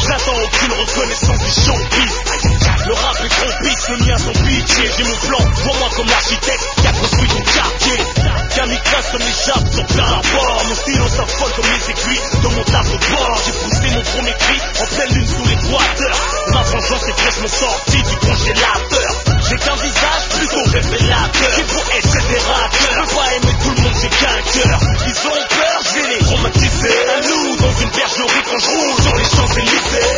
J'attends aucune reconnaissance des showbiz. Le rap est trop pisse, le mien son pitié. J'ai mon plan, vois-moi comme l'architecte qui a construit ton quartier. Kamikaze comme les jappes sur Pearl Harbor. Mon stylo s'affole comme les aiguilles de mon tableau de bord. J'ai poussé mon premier cri en pleine lune sous l'équateur. Ma vengeance est fraîchement sortie du congélateur. J'ai qu'un visage plutôt révélateur. J'ai beau être fédérateur, je peux pas aimer tout le monde, j'ai qu'un cœur. Ils ont peur, je vais les traumatiser. Un loup dans une bergerie quand je roule sur les Champs-Élysées.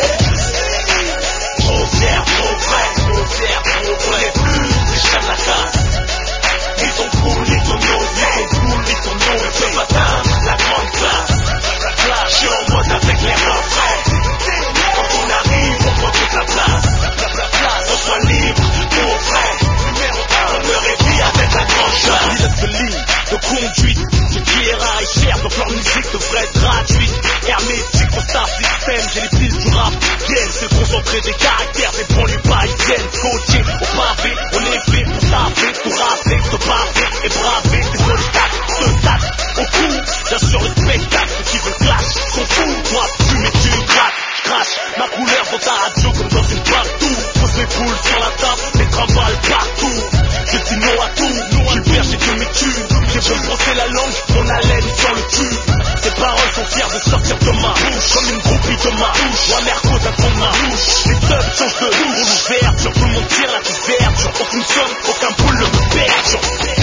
Trop fier, trop vrai, trop fier, trop vrai. Plus les chats de la casse. Ils sont cool, ils sont nausés. Ils sont cool, ils sont nausés. Je peux atteindre la grande classe. Je suis en mode avec les refrains. Quand on arrive, on prend toute la place. On soit libre, pour vrai. Numéro 1, on me réveille avec la grande classe. Pilote de ligne, de conduite. Ce qui est rare et cher, donc leur musique devrait être gratuite. Hermétique au star system, j'ai les piles du rap. C'est le concentré des caractères des banlieues parisiennes. Coachés au pavé, on est fait pour taper, tout rapper, te baver et braver des solitaires, te tape au cou. J'assure le spectacle, ceux qui veulent clash sont fous. Toi, fumer, tu grattes, crache ma couleur dans ta radio comme dans une partout. Pose mes boules sur la table, les trimballes partout. Je dis non à tout, je suis le berger de mes tubes. J'ai beau brosser la langue, mon haleine sur le tube. Ces paroles sont fières de sortir de ma bouche, comme une groupie de ma bouche. Moi, Merco, d'un fond de ma bouche. Les subs changent de roue, l'ouverture, tout le monde tire la couverture. Aucune somme, aucun boule ne me perd.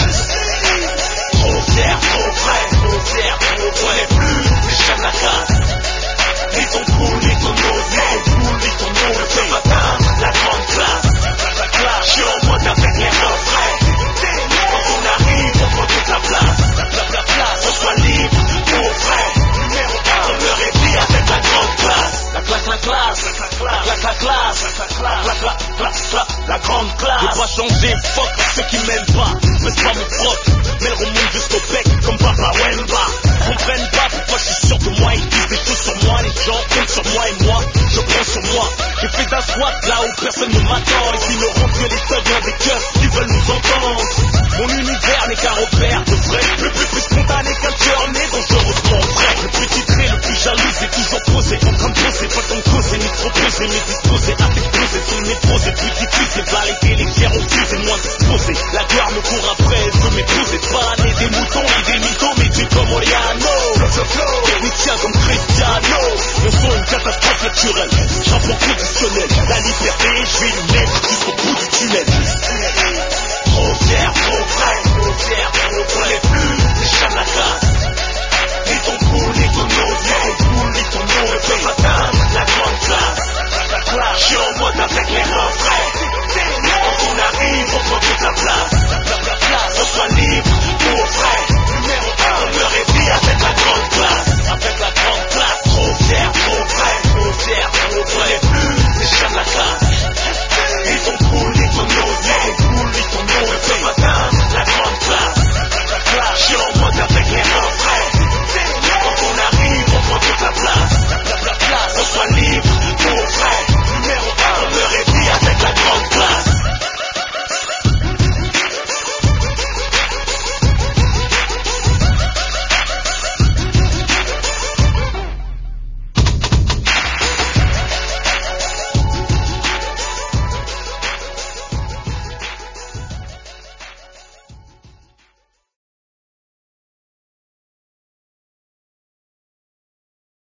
Trop fier, trop vrai, trop fier, trop vrai. Les plus, les chats de la casse. Ils sont cool, ils sont nausés. Ils sont cool, ils sont nausés. Je peux atteindre la grande classe. Je suis en mode avec les refrains. Quand on arrive, on prend toute la place. On soit libre, pour vrai. Numéro 1, on me réveille avec la grande classe. La classe, la classe. La grande classe. J'ai pas changé, fuck ceux qui m'aiment pas. Baisse pas mon froc, mais elle remonte jusqu'au bec comme Papa Wemba. Comprennent pas pourquoi je suis sûr de moi. Ils disent des choses sur moi, les gens comptent sur moi et moi, je prends sur moi. J'ai fait d'un squat là où personne ne m'attend. Ils ne rentrent que les thugs dans des cœurs qui veulent nous entendre. Mon univers n'est qu'un repère de vrai. Plus spontané qu'un cœur né dangereusement vrai. Le plus titré, le plus jaloux, c'est toujours posé. En train de poser, pas tant de causer, ni trop poser, mais disposer à t'exploser. Tout le métro, c'est plus difficile. Valider les fiers ont fusé, moins disposé. La gloire me court après, elle veut m'épouser. Pas l'année des moutons et des mythos, mais tu comme Oriano. Technicien comme Cristiano. Le son, une catastrophe naturelle.